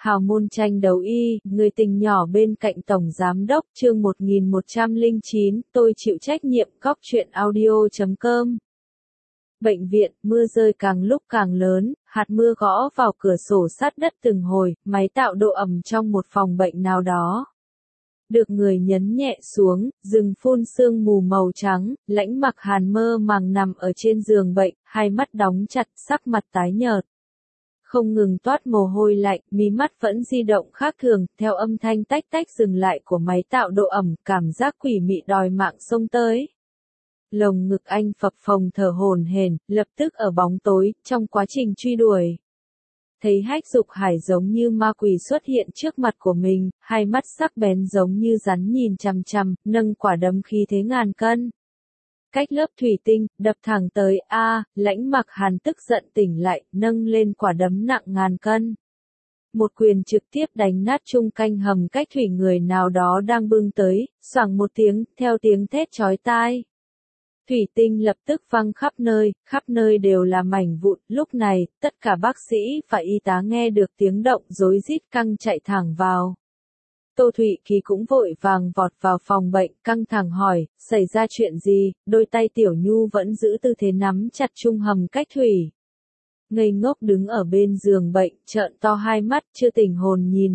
Hào môn tranh đấu y, người tình nhỏ bên cạnh Tổng Giám đốc, chương 1109, tôi chịu trách nhiệm, cóc truyện audio.com. Bệnh viện, mưa rơi càng lúc càng lớn, hạt mưa gõ vào cửa sổ sát đất từng hồi, máy tạo độ ẩm trong một phòng bệnh nào đó. Được người nhấn nhẹ xuống, rừng phun sương mù màu trắng, Lãnh Mặc Hàn mơ màng nằm ở trên giường bệnh, hai mắt đóng chặt, sắc mặt tái nhợt. Không ngừng toát mồ hôi lạnh, mí mắt vẫn di động khác thường, theo âm thanh tách tách dừng lại của máy tạo độ ẩm, cảm giác quỷ mị đòi mạng xông tới. Lồng ngực anh phập phồng thở hổn hển, lập tức ở bóng tối, trong quá trình truy đuổi. Thấy Hách Dục Hải giống như ma quỷ xuất hiện trước mặt của mình, hai mắt sắc bén giống như rắn nhìn chằm chằm, nâng quả đấm khí thế ngàn cân. Cách lớp thủy tinh, đập thẳng tới Lãnh Mặc Hàn tức giận tỉnh lại, nâng lên quả đấm nặng ngàn cân. Một quyền trực tiếp đánh nát chung canh hầm cách thủy người nào đó đang bưng tới, xoảng một tiếng, theo tiếng thét chói tai. Thủy tinh lập tức văng khắp nơi đều là mảnh vụn, lúc này, tất cả bác sĩ và y tá nghe được tiếng động rối rít căng chạy thẳng vào. Tô Thụy Kỳ cũng vội vàng vọt vào phòng bệnh, căng thẳng hỏi, xảy ra chuyện gì, đôi tay Tiểu Nhu vẫn giữ tư thế nắm chặt chung hầm cách thủy. Ngây ngốc đứng ở bên giường bệnh, trợn to hai mắt, chưa tỉnh hồn nhìn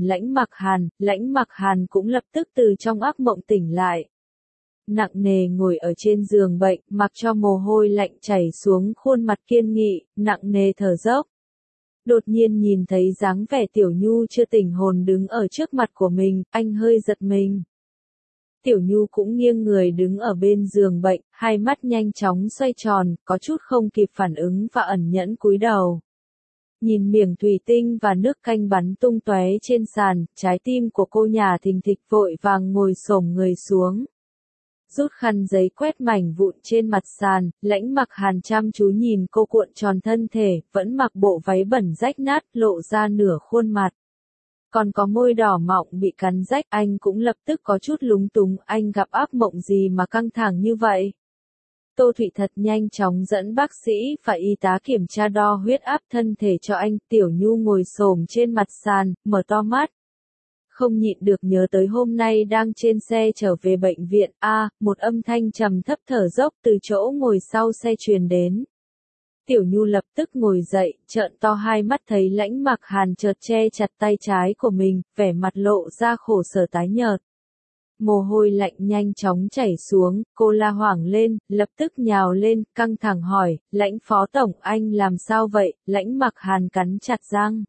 Lãnh Mặc Hàn cũng lập tức từ trong ác mộng tỉnh lại. Nặng nề ngồi ở trên giường bệnh, mặc cho mồ hôi lạnh chảy xuống khuôn mặt kiên nghị, nặng nề thở dốc. Đột nhiên nhìn thấy dáng vẻ Tiểu Nhu chưa tỉnh hồn đứng ở trước mặt của mình, anh hơi giật mình. Tiểu Nhu cũng nghiêng người đứng ở bên giường bệnh, hai mắt nhanh chóng xoay tròn, có chút không kịp phản ứng và ẩn nhẫn cúi đầu. Nhìn miệng thủy tinh và nước canh bắn tung tóe trên sàn, trái tim của cô nhà thình thịch vội vàng ngồi xổm người xuống. Rút khăn giấy quét mảnh vụn trên mặt sàn, Lãnh Mặc Hàn chăm chú nhìn cô cuộn tròn thân thể, vẫn mặc bộ váy bẩn rách nát, lộ ra nửa khuôn mặt. Còn có môi đỏ mọng bị cắn rách, anh cũng lập tức có chút lúng túng, anh gặp ác mộng gì mà căng thẳng như vậy? Tô Thụy thật nhanh chóng dẫn bác sĩ và y tá kiểm tra đo huyết áp thân thể cho anh, Tiểu Nhu ngồi xổm trên mặt sàn, mở to mắt. Không nhịn được nhớ tới hôm nay đang trên xe trở về bệnh viện, một âm thanh trầm thấp thở dốc từ chỗ ngồi sau xe truyền đến. Tiểu Nhu lập tức ngồi dậy, trợn to hai mắt thấy Lãnh Mặc Hàn chợt che chặt tay trái của mình, vẻ mặt lộ ra khổ sở tái nhợt. Mồ hôi lạnh nhanh chóng chảy xuống, cô la hoảng lên, lập tức nhào lên, căng thẳng hỏi, Lãnh Phó Tổng anh làm sao vậy? Lãnh Mặc Hàn cắn chặt răng.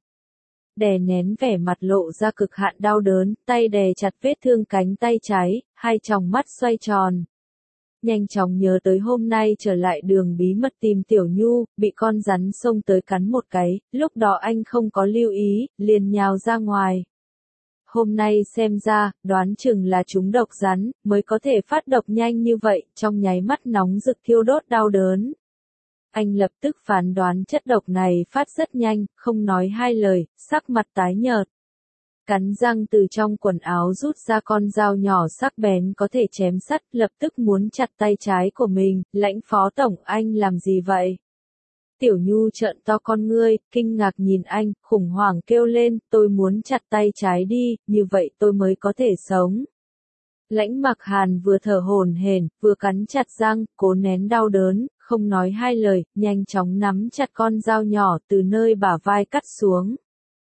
Đè nén vẻ mặt lộ ra cực hạn đau đớn, tay đè chặt vết thương cánh tay trái, hai tròng mắt xoay tròn. Nhanh chóng nhớ tới hôm nay trở lại đường bí mật tìm Tiểu Nhu, bị con rắn xông tới cắn một cái, lúc đó anh không có lưu ý, liền nhào ra ngoài. Hôm nay xem ra, đoán chừng là trúng độc rắn, mới có thể phát độc nhanh như vậy, trong nháy mắt nóng rực thiêu đốt đau đớn. Anh lập tức phán đoán chất độc này phát rất nhanh, không nói hai lời, sắc mặt tái nhợt. Cắn răng từ trong quần áo rút ra con dao nhỏ sắc bén có thể chém sắt, lập tức muốn chặt tay trái của mình, Lãnh Phó Tổng anh làm gì vậy? Tiểu Nhu trợn to con ngươi, kinh ngạc nhìn anh, khủng hoảng kêu lên, tôi muốn chặt tay trái đi, như vậy tôi mới có thể sống. Lãnh Mặc Hàn vừa thở hổn hển, vừa cắn chặt răng, cố nén đau đớn, không nói hai lời, nhanh chóng nắm chặt con dao nhỏ từ nơi bả vai cắt xuống.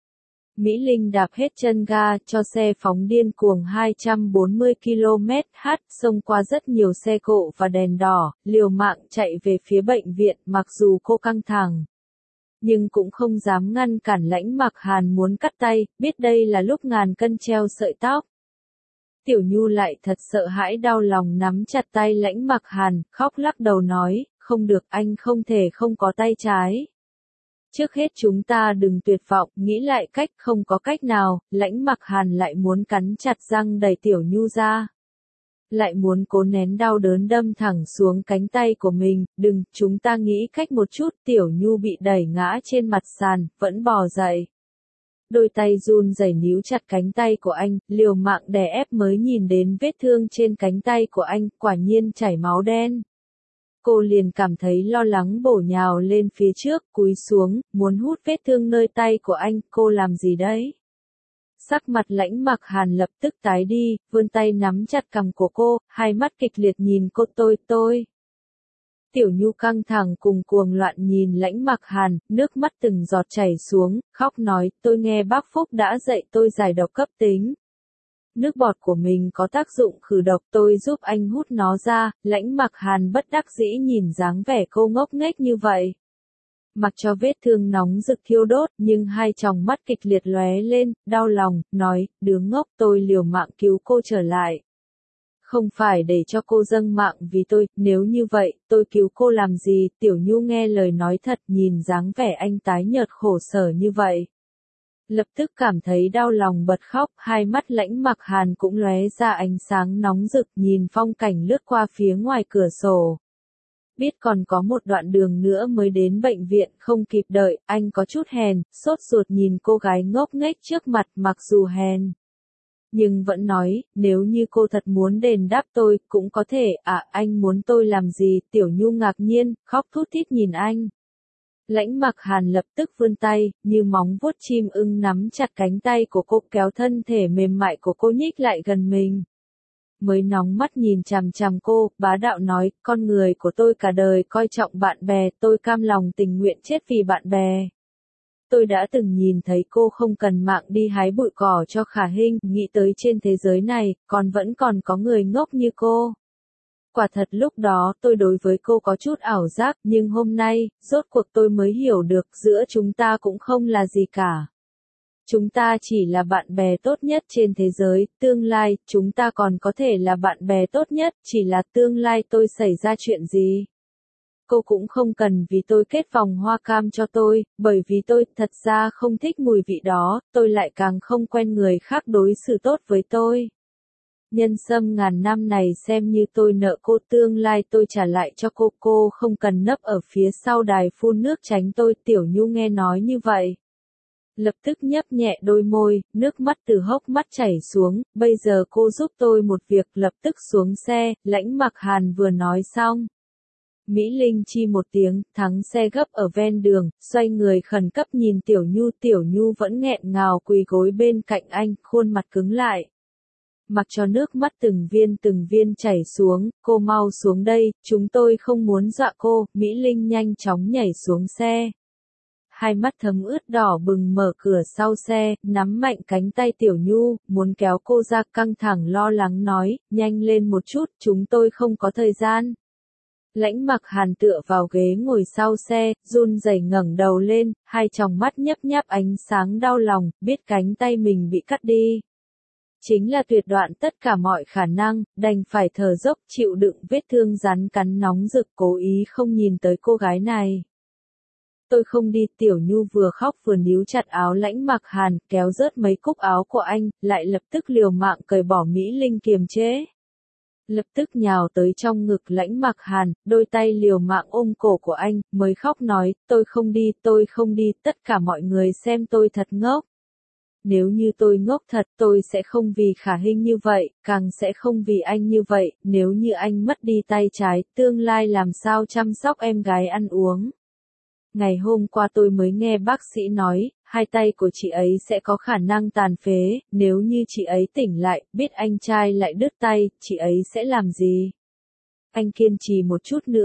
Mỹ Linh đạp hết chân ga cho xe phóng điên cuồng 240 km/h, xông qua rất nhiều xe cộ và đèn đỏ, liều mạng chạy về phía bệnh viện, mặc dù cô căng thẳng. Nhưng cũng không dám ngăn cản Lãnh Mặc Hàn muốn cắt tay, biết đây là lúc ngàn cân treo sợi tóc. Tiểu Nhu lại thật sợ hãi đau lòng nắm chặt tay Lãnh Mặc Hàn, khóc lắc đầu nói, không được anh không thể không có tay trái. Trước hết chúng ta đừng tuyệt vọng, nghĩ lại cách không có cách nào, Lãnh Mặc Hàn lại muốn cắn chặt răng đẩy Tiểu Nhu ra. Lại muốn cố nén đau đớn đâm thẳng xuống cánh tay của mình, đừng, chúng ta nghĩ cách một chút, Tiểu Nhu bị đẩy ngã trên mặt sàn, vẫn bò dậy. Đôi tay run rẩy níu chặt cánh tay của anh, liều mạng đè ép mới nhìn đến vết thương trên cánh tay của anh, quả nhiên chảy máu đen. Cô liền cảm thấy lo lắng bổ nhào lên phía trước, cúi xuống, muốn hút vết thương nơi tay của anh, cô làm gì đấy? Sắc mặt Lãnh Mặc Hàn lập tức tái đi, vươn tay nắm chặt cằm của cô, hai mắt kịch liệt nhìn cô. Tôi. Tiểu Nhu căng thẳng cùng cuồng loạn nhìn Lãnh Mặc Hàn, nước mắt từng giọt chảy xuống, khóc nói, tôi nghe bác Phúc đã dạy tôi giải độc cấp tính. Nước bọt của mình có tác dụng khử độc, tôi giúp anh hút nó ra. Lãnh Mặc Hàn bất đắc dĩ nhìn dáng vẻ cô ngốc nghếch như vậy. Mặc cho vết thương nóng rực thiêu đốt, nhưng hai tròng mắt kịch liệt lóe lên, đau lòng, nói, đứa ngốc, tôi liều mạng cứu cô trở lại. Không phải để cho cô dâng mạng vì tôi, nếu như vậy, tôi cứu cô làm gì? Tiểu Nhu nghe lời nói thật, nhìn dáng vẻ anh tái nhợt khổ sở như vậy. Lập tức cảm thấy đau lòng bật khóc, hai mắt Lãnh Mặc Hàn cũng lóe ra ánh sáng nóng rực, nhìn phong cảnh lướt qua phía ngoài cửa sổ. Biết còn có một đoạn đường nữa mới đến bệnh viện, không kịp đợi, anh có chút hèn, sốt ruột nhìn cô gái ngốc nghếch trước mặt, mặc dù hèn. Nhưng vẫn nói, nếu như cô thật muốn đền đáp tôi, cũng có thể. Anh muốn tôi làm gì? Tiểu Nhu ngạc nhiên, khóc thút thít nhìn anh. Lãnh Mặc Hàn lập tức vươn tay, như móng vuốt chim ưng nắm chặt cánh tay của cô, kéo thân thể mềm mại của cô nhích lại gần mình. Mới nóng mắt nhìn chằm chằm cô, bá đạo nói, con người của tôi cả đời coi trọng bạn bè, tôi cam lòng tình nguyện chết vì bạn bè. Tôi đã từng nhìn thấy cô không cần mạng đi hái bụi cỏ cho Khả Hinh, nghĩ tới trên thế giới này, vẫn còn có người ngốc như cô. Quả thật lúc đó tôi đối với cô có chút ảo giác, nhưng hôm nay, rốt cuộc tôi mới hiểu được giữa chúng ta cũng không là gì cả. Chúng ta chỉ là bạn bè tốt nhất trên thế giới, tương lai, chúng ta còn có thể là bạn bè tốt nhất, chỉ là tương lai tôi xảy ra chuyện gì. Cô cũng không cần vì tôi kết vòng hoa cam cho tôi, bởi vì tôi thật ra không thích mùi vị đó, tôi lại càng không quen người khác đối xử tốt với tôi. Nhân sâm ngàn năm này xem như tôi nợ cô, tương lai tôi trả lại cho cô không cần nấp ở phía sau đài phun nước tránh tôi. Tiểu Nhu nghe nói như vậy. Lập tức nhấp nhẹ đôi môi, nước mắt từ hốc mắt chảy xuống, bây giờ cô giúp tôi một việc, lập tức xuống xe. Lãnh Mặc Hàn vừa nói xong. Mỹ Linh chi một tiếng, thắng xe gấp ở ven đường, xoay người khẩn cấp nhìn Tiểu Nhu vẫn nghẹn ngào quỳ gối bên cạnh anh, khuôn mặt cứng lại. Mặc cho nước mắt từng viên chảy xuống, cô mau xuống đây, chúng tôi không muốn dọa cô. Mỹ Linh nhanh chóng nhảy xuống xe. Hai mắt thấm ướt đỏ bừng mở cửa sau xe, nắm mạnh cánh tay Tiểu Nhu, muốn kéo cô ra, căng thẳng lo lắng nói, nhanh lên một chút, chúng tôi không có thời gian. Lãnh Mặc Hàn tựa vào ghế ngồi sau xe, run rẩy ngẩng đầu lên, hai tròng mắt nhấp nháp ánh sáng đau lòng, biết cánh tay mình bị cắt đi. Chính là tuyệt đoạn tất cả mọi khả năng, đành phải thở dốc chịu đựng vết thương rắn cắn nóng rực, cố ý không nhìn tới cô gái này. Tôi không đi. Tiểu Nhu vừa khóc vừa níu chặt áo Lãnh Mặc Hàn, kéo rớt mấy cúc áo của anh, lại lập tức liều mạng cởi bỏ. Mỹ Linh kiềm chế. Lập tức nhào tới trong ngực Lãnh Mặc Hàn, đôi tay liều mạng ôm cổ của anh, mới khóc nói, tôi không đi, tất cả mọi người xem tôi thật ngốc. Nếu như tôi ngốc thật, tôi sẽ không vì Khả Hinh như vậy, càng sẽ không vì anh như vậy, nếu như anh mất đi tay trái, tương lai làm sao chăm sóc em gái ăn uống. Ngày hôm qua tôi mới nghe bác sĩ nói, hai tay của chị ấy sẽ có khả năng tàn phế, nếu như chị ấy tỉnh lại, biết anh trai lại đứt tay, chị ấy sẽ làm gì? Anh kiên trì một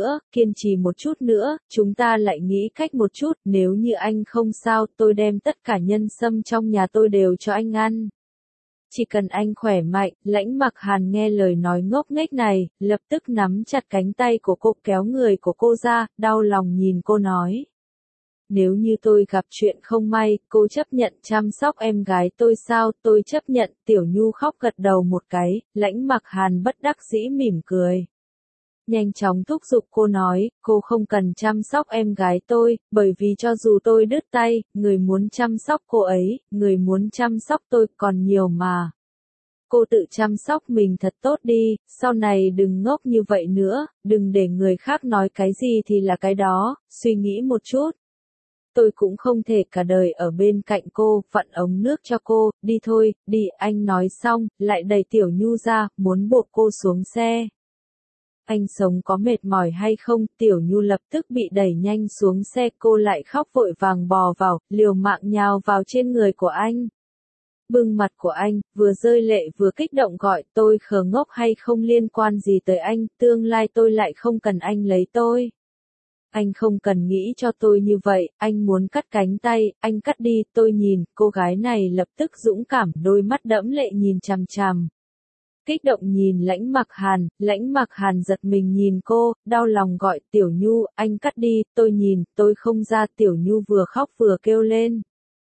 chút nữa, chúng ta lại nghĩ cách một chút, nếu như anh không sao, tôi đem tất cả nhân sâm trong nhà tôi đều cho anh ăn. Chỉ cần anh khỏe mạnh. Lãnh Mặc Hàn nghe lời nói ngốc nghếch này, lập tức nắm chặt cánh tay của cô, kéo người của cô ra, đau lòng nhìn cô nói. Nếu như tôi gặp chuyện không may, cô chấp nhận chăm sóc em gái tôi sao? Tôi chấp nhận. Tiểu Nhu khóc gật đầu một cái, Lãnh Mặc Hàn bất đắc dĩ mỉm cười. Nhanh chóng thúc giục cô nói, cô không cần chăm sóc em gái tôi, bởi vì cho dù tôi đứt tay, người muốn chăm sóc cô ấy, người muốn chăm sóc tôi còn nhiều mà. Cô tự chăm sóc mình thật tốt đi, sau này đừng ngốc như vậy nữa, đừng để người khác nói cái gì thì là cái đó, suy nghĩ một chút. Tôi cũng không thể cả đời ở bên cạnh cô, vặn ống nước cho cô, đi thôi, đi. Anh nói xong, lại đẩy Tiểu Nhu ra, muốn buộc cô xuống xe. Anh sống có mệt mỏi hay không? Tiểu Nhu lập tức bị đẩy nhanh xuống xe, cô lại khóc vội vàng bò vào, liều mạng nhào vào trên người của anh. Bưng mặt của anh, vừa rơi lệ vừa kích động gọi tôi khờ ngốc hay không liên quan gì tới anh, tương lai tôi lại không cần anh lấy tôi. Anh không cần nghĩ cho tôi như vậy, anh muốn cắt cánh tay, anh cắt đi, tôi nhìn, cô gái này lập tức dũng cảm, đôi mắt đẫm lệ nhìn chằm chằm. Kích động nhìn Lãnh Mặc Hàn giật mình nhìn cô, đau lòng gọi Tiểu Nhu, anh cắt đi, tôi nhìn, tôi không ra. Tiểu Nhu vừa khóc vừa kêu lên.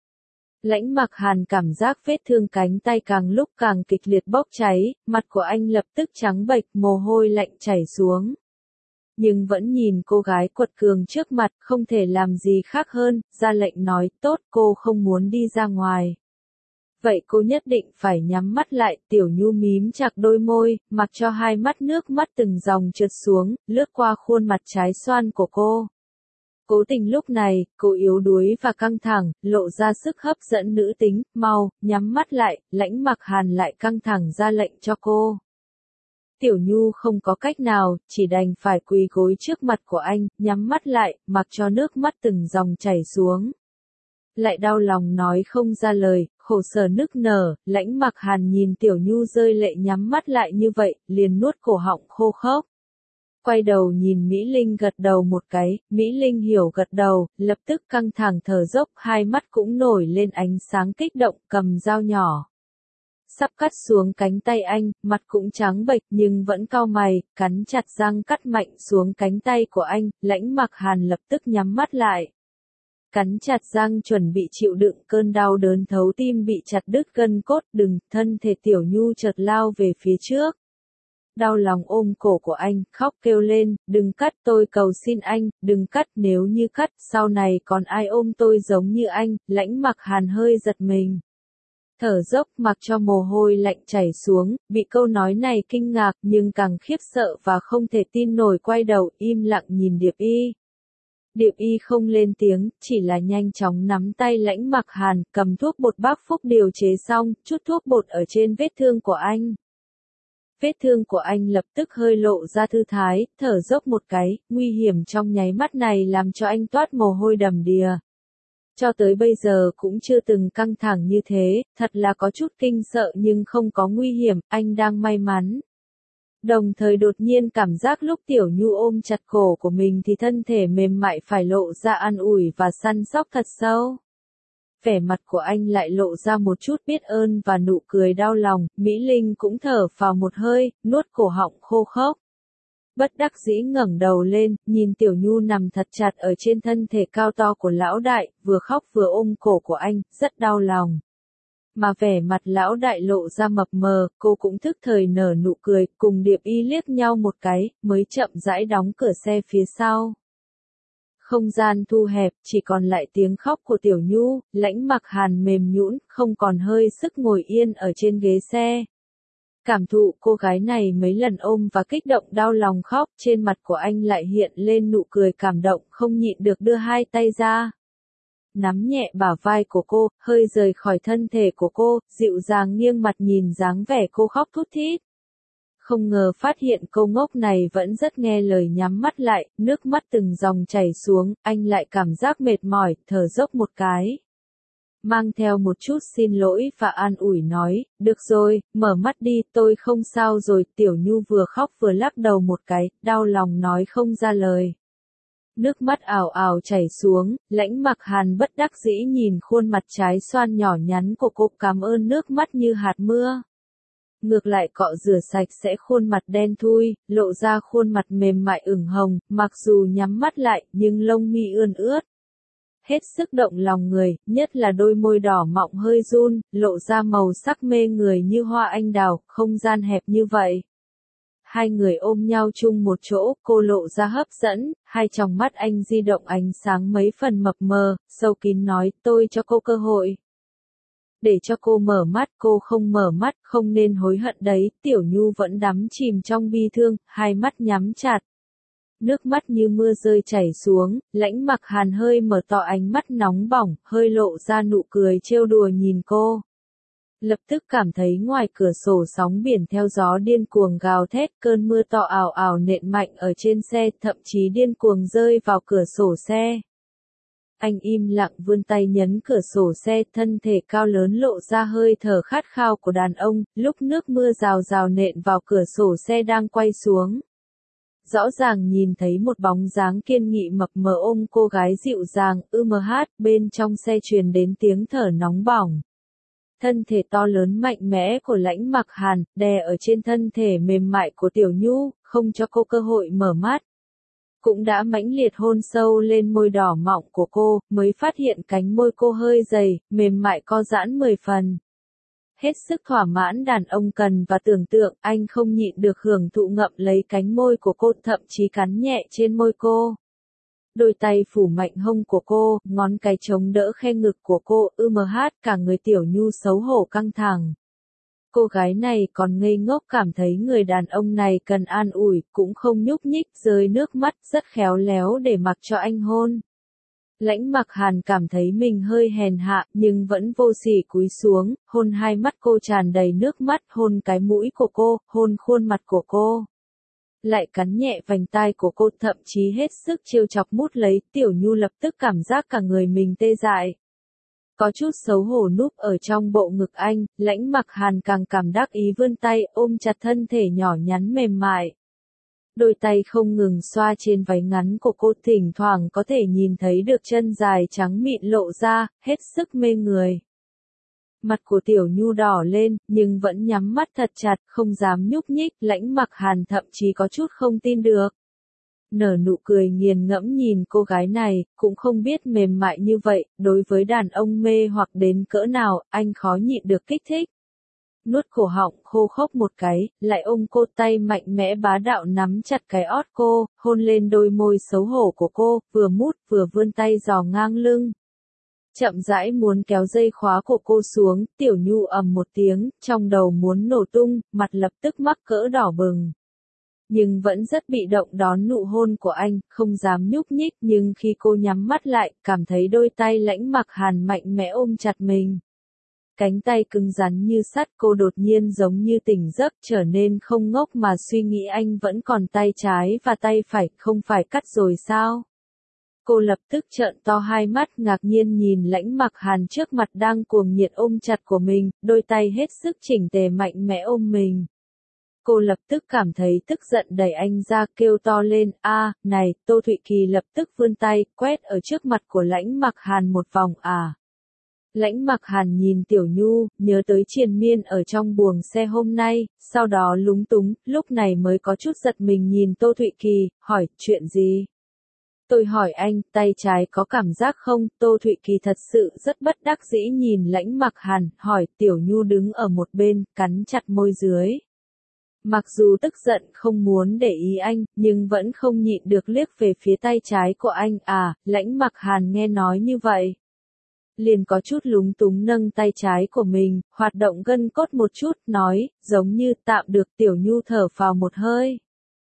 Lãnh Mặc Hàn cảm giác vết thương cánh tay càng lúc càng kịch liệt bốc cháy, mặt của anh lập tức trắng bệch, mồ hôi lạnh chảy xuống. Nhưng vẫn nhìn cô gái quật cường trước mặt, không thể làm gì khác hơn, ra lệnh nói, tốt, cô không muốn đi ra ngoài. Vậy cô nhất định phải nhắm mắt lại. Tiểu Nhu mím chặt đôi môi, mặc cho hai mắt nước mắt từng dòng trượt xuống, lướt qua khuôn mặt trái xoan của cô. Cố Tình lúc này, cô yếu đuối và căng thẳng, lộ ra sức hấp dẫn nữ tính, mau, nhắm mắt lại. Lãnh Mặc Hàn lại căng thẳng ra lệnh cho cô. Tiểu Nhu không có cách nào, chỉ đành phải quỳ gối trước mặt của anh, nhắm mắt lại, mặc cho nước mắt từng dòng chảy xuống. Lại đau lòng nói không ra lời, khổ sở nức nở. Lãnh Mặc Hàn nhìn Tiểu Nhu rơi lệ nhắm mắt lại như vậy, liền nuốt cổ họng khô khốc. Quay đầu nhìn Mỹ Linh gật đầu một cái, Mỹ Linh hiểu gật đầu, lập tức căng thẳng thở dốc, hai mắt cũng nổi lên ánh sáng kích động, cầm dao nhỏ. Sắp cắt xuống cánh tay anh, mặt cũng trắng bệch nhưng vẫn cau mày, cắn chặt răng cắt mạnh xuống cánh tay của anh. Lãnh Mặc Hàn lập tức nhắm mắt lại. Cắn chặt răng chuẩn bị chịu đựng cơn đau đớn thấu tim bị chặt đứt gân cốt. Đừng, thân thể Tiểu Nhu chợt lao về phía trước. Đau lòng ôm cổ của anh, khóc kêu lên, đừng cắt, tôi cầu xin anh, đừng cắt, nếu như cắt, sau này còn ai ôm tôi giống như anh. Lãnh Mặc Hàn hơi giật mình. Thở dốc, mặc cho mồ hôi lạnh chảy xuống, bị câu nói này kinh ngạc nhưng càng khiếp sợ và không thể tin nổi, quay đầu im lặng nhìn Điệp Y. Điệp Y không lên tiếng, chỉ là nhanh chóng nắm tay Lãnh Mặc Hàn, cầm thuốc bột bác Phúc điều chế xong, chút thuốc bột ở trên vết thương của anh. Vết thương của anh lập tức hơi lộ ra thư thái, thở dốc một cái, nguy hiểm trong nháy mắt này làm cho anh toát mồ hôi đầm đìa. Cho tới bây giờ cũng chưa từng căng thẳng như thế, thật là có chút kinh sợ nhưng không có nguy hiểm, anh đang may mắn. Đồng thời đột nhiên cảm giác lúc Tiểu Nhu ôm chặt cổ của mình thì thân thể mềm mại phải lộ ra an ủi và săn sóc thật sâu. Vẻ mặt của anh lại lộ ra một chút biết ơn và nụ cười đau lòng. Mỹ Linh cũng thở phào một hơi, nuốt cổ họng khô khốc. Bất đắc dĩ ngẩng đầu lên, nhìn Tiểu Nhu nằm thật chặt ở trên thân thể cao to của lão đại, vừa khóc vừa ôm cổ của anh, rất đau lòng. Mà vẻ mặt lão đại lộ ra mập mờ, cô cũng thức thời nở nụ cười, cùng Điệp Y liếc nhau một cái, mới chậm rãi đóng cửa xe phía sau. Không gian thu hẹp, chỉ còn lại tiếng khóc của Tiểu Nhu. Lãnh Mặc Hàn mềm nhũn, không còn hơi sức ngồi yên ở trên ghế xe. Cảm thụ cô gái này mấy lần ôm và kích động đau lòng khóc, trên mặt của anh lại hiện lên nụ cười cảm động, không nhịn được đưa hai tay ra. Nắm nhẹ bả vai của cô, hơi rời khỏi thân thể của cô, dịu dàng nghiêng mặt nhìn dáng vẻ cô khóc thút thít. Không ngờ phát hiện cô ngốc này vẫn rất nghe lời, nhắm mắt lại, nước mắt từng dòng chảy xuống, anh lại cảm giác mệt mỏi, thở dốc một cái. Mang theo một chút xin lỗi và an ủi nói, được rồi, mở mắt đi, tôi không sao rồi. Tiểu Nhu vừa khóc vừa lắc đầu một cái, đau lòng nói không ra lời. Nước mắt ào ào chảy xuống, Lãnh Mặc Hàn bất đắc dĩ nhìn khuôn mặt trái xoan nhỏ nhắn của cô, cảm ơn nước mắt như hạt mưa. Ngược lại cọ rửa sạch sẽ khuôn mặt đen thui, lộ ra khuôn mặt mềm mại ửng hồng, mặc dù nhắm mắt lại, nhưng lông mi ươn ướt. Hết sức động lòng người, nhất là đôi môi đỏ mọng hơi run, lộ ra màu sắc mê người như hoa anh đào, không gian hẹp như vậy. Hai người ôm nhau chung một chỗ, cô lộ ra hấp dẫn, hai tròng mắt anh di động ánh sáng mấy phần mập mờ, sâu kín nói, tôi cho cô cơ hội. Để cho cô mở mắt, cô không mở mắt, không nên hối hận đấy. Tiểu Nhu vẫn đắm chìm trong bi thương, hai mắt nhắm chặt. Nước mắt như mưa rơi chảy xuống, Lãnh Mặc Hàn hơi mở to ánh mắt nóng bỏng, hơi lộ ra nụ cười trêu đùa nhìn cô. Lập tức cảm thấy ngoài cửa sổ sóng biển theo gió điên cuồng gào thét, cơn mưa to ào ào nện mạnh ở trên xe, thậm chí điên cuồng rơi vào cửa sổ xe. Anh im lặng vươn tay nhấn cửa sổ xe, thân thể cao lớn lộ ra hơi thở khát khao của đàn ông, lúc nước mưa rào rào nện vào cửa sổ xe đang quay xuống. Rõ ràng nhìn thấy một bóng dáng kiên nghị mập mờ ôm cô gái dịu dàng, bên trong xe truyền đến tiếng thở nóng bỏng. Thân thể to lớn mạnh mẽ của Lãnh Mặc Hàn, đè ở trên thân thể mềm mại của Tiểu Nhu, không cho cô cơ hội mở mắt. Cũng đã mãnh liệt hôn sâu lên môi đỏ mọng của cô, mới phát hiện cánh môi cô hơi dày, mềm mại co giãn 10 phần. Hết sức thỏa mãn đàn ông cần và tưởng tượng, anh không nhịn được hưởng thụ ngậm lấy cánh môi của cô, thậm chí cắn nhẹ trên môi cô. Đôi tay phủ mạnh hông của cô, ngón cái chống đỡ khe ngực của cô, cả người Tiểu Nhu xấu hổ căng thẳng. Cô gái này còn ngây ngốc cảm thấy người đàn ông này cần an ủi, cũng không nhúc nhích, rơi nước mắt, rất khéo léo để mặc cho anh hôn. Lãnh Mặc Hàn cảm thấy mình hơi hèn hạ, nhưng vẫn vô sỉ cúi xuống, hôn hai mắt cô tràn đầy nước mắt, hôn cái mũi của cô, hôn khuôn mặt của cô. Lại cắn nhẹ vành tai của cô, thậm chí hết sức trêu chọc mút lấy. Tiểu Nhu lập tức cảm giác cả người mình tê dại. Có chút xấu hổ núp ở trong bộ ngực anh, Lãnh Mặc Hàn càng cảm đắc ý vươn tay ôm chặt thân thể nhỏ nhắn mềm mại. Đôi tay không ngừng xoa trên váy ngắn của cô, thỉnh thoảng có thể nhìn thấy được chân dài trắng mịn lộ ra, hết sức mê người. Mặt của Tiểu Nhu đỏ lên, nhưng vẫn nhắm mắt thật chặt, không dám nhúc nhích. Lãnh Mặc Hàn thậm chí có chút không tin được. Nở nụ cười nghiền ngẫm nhìn cô gái này, cũng không biết mềm mại như vậy, đối với đàn ông mê hoặc đến cỡ nào, anh khó nhịn được kích thích. Nuốt cổ họng khô khốc một cái, lại ôm cô, tay mạnh mẽ bá đạo nắm chặt cái ót cô, hôn lên đôi môi xấu hổ của cô, vừa mút vừa vươn tay dò ngang lưng. Chậm rãi muốn kéo dây khóa của cô xuống, Tiểu Nhu ầm một tiếng, trong đầu muốn nổ tung, mặt lập tức mắc cỡ đỏ bừng. Nhưng vẫn rất bị động đón nụ hôn của anh, không dám nhúc nhích, nhưng khi cô nhắm mắt lại, cảm thấy đôi tay Lãnh Mặc Hàn mạnh mẽ ôm chặt mình. Cánh tay cứng rắn như sắt, cô đột nhiên giống như tỉnh giấc, trở nên không ngốc mà suy nghĩ anh vẫn còn tay trái và tay phải, không phải cắt rồi sao? Cô lập tức trợn to hai mắt, ngạc nhiên nhìn Lãnh Mặc Hàn trước mặt đang cuồng nhiệt ôm chặt của mình, đôi tay hết sức chỉnh tề mạnh mẽ ôm mình. Cô lập tức cảm thấy tức giận đẩy anh ra, kêu to lên, này. Tô Thụy Kỳ lập tức vươn tay, quét ở trước mặt của Lãnh Mặc Hàn một vòng. Lãnh Mặc Hàn nhìn Tiểu Nhu, nhớ tới triền miên ở trong buồng xe hôm nay, sau đó lúng túng, lúc này mới có chút giật mình nhìn Tô Thụy Kỳ, hỏi, chuyện gì? Tôi hỏi anh, tay trái có cảm giác không? Tô Thụy Kỳ thật sự rất bất đắc dĩ nhìn Lãnh Mặc Hàn, hỏi. Tiểu Nhu đứng ở một bên, cắn chặt môi dưới. Mặc dù tức giận không muốn để ý anh, nhưng vẫn không nhịn được liếc về phía tay trái của anh. Lãnh Mặc Hàn nghe nói như vậy, liền có chút lúng túng nâng tay trái của mình, hoạt động gân cốt một chút, nói, giống như tạm được. Tiểu Nhu thở phào một hơi.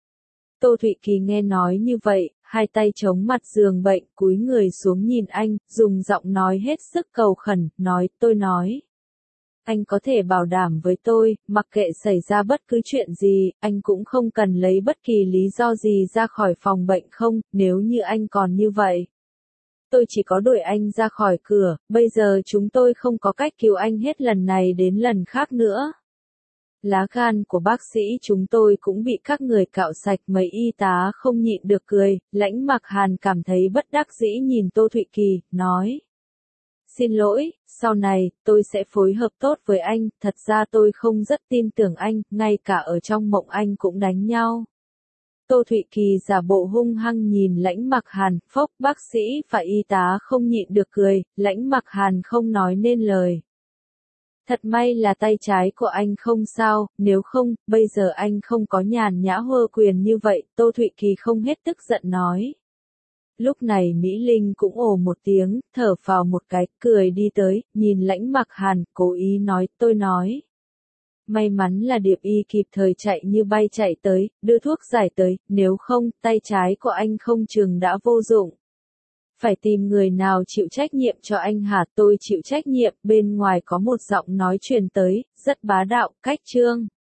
Tô Thụy Kỳ nghe nói như vậy, hai tay chống mặt giường bệnh, cúi người xuống nhìn anh, dùng giọng nói hết sức cầu khẩn, nói, tôi nói. Anh có thể bảo đảm với tôi, mặc kệ xảy ra bất cứ chuyện gì, anh cũng không cần lấy bất kỳ lý do gì ra khỏi phòng bệnh không, nếu như anh còn như vậy. Tôi chỉ có đuổi anh ra khỏi cửa, bây giờ chúng tôi không có cách cứu anh hết lần này đến lần khác nữa. Lá gan của bác sĩ chúng tôi cũng bị các người cạo sạch. Mấy y tá không nhịn được cười. Lãnh Mặc Hàn cảm thấy bất đắc dĩ nhìn Tô Thụy Kỳ, nói. Xin lỗi, sau này, tôi sẽ phối hợp tốt với anh, thật ra tôi không rất tin tưởng anh, ngay cả ở trong mộng anh cũng đánh nhau. Tô Thụy Kỳ giả bộ hung hăng nhìn Lãnh Mặc Hàn, phốc, bác sĩ và y tá không nhịn được cười, Lãnh Mặc Hàn không nói nên lời. Thật may là tay trái của anh không sao, nếu không, bây giờ anh không có nhàn nhã hơ quyền như vậy, Tô Thụy Kỳ không hết tức giận nói. Lúc này Mỹ Linh cũng ồ một tiếng, thở phào một cái, cười đi tới, nhìn Lãnh Mặc Hàn, cố ý nói, tôi nói. May mắn là Điệp Y kịp thời chạy như bay chạy tới, đưa thuốc giải tới, nếu không, tay trái của anh không chừng đã vô dụng. Phải tìm người nào chịu trách nhiệm cho anh hả? Tôi chịu trách nhiệm. Bên ngoài có một giọng nói truyền tới, rất bá đạo, cách trương.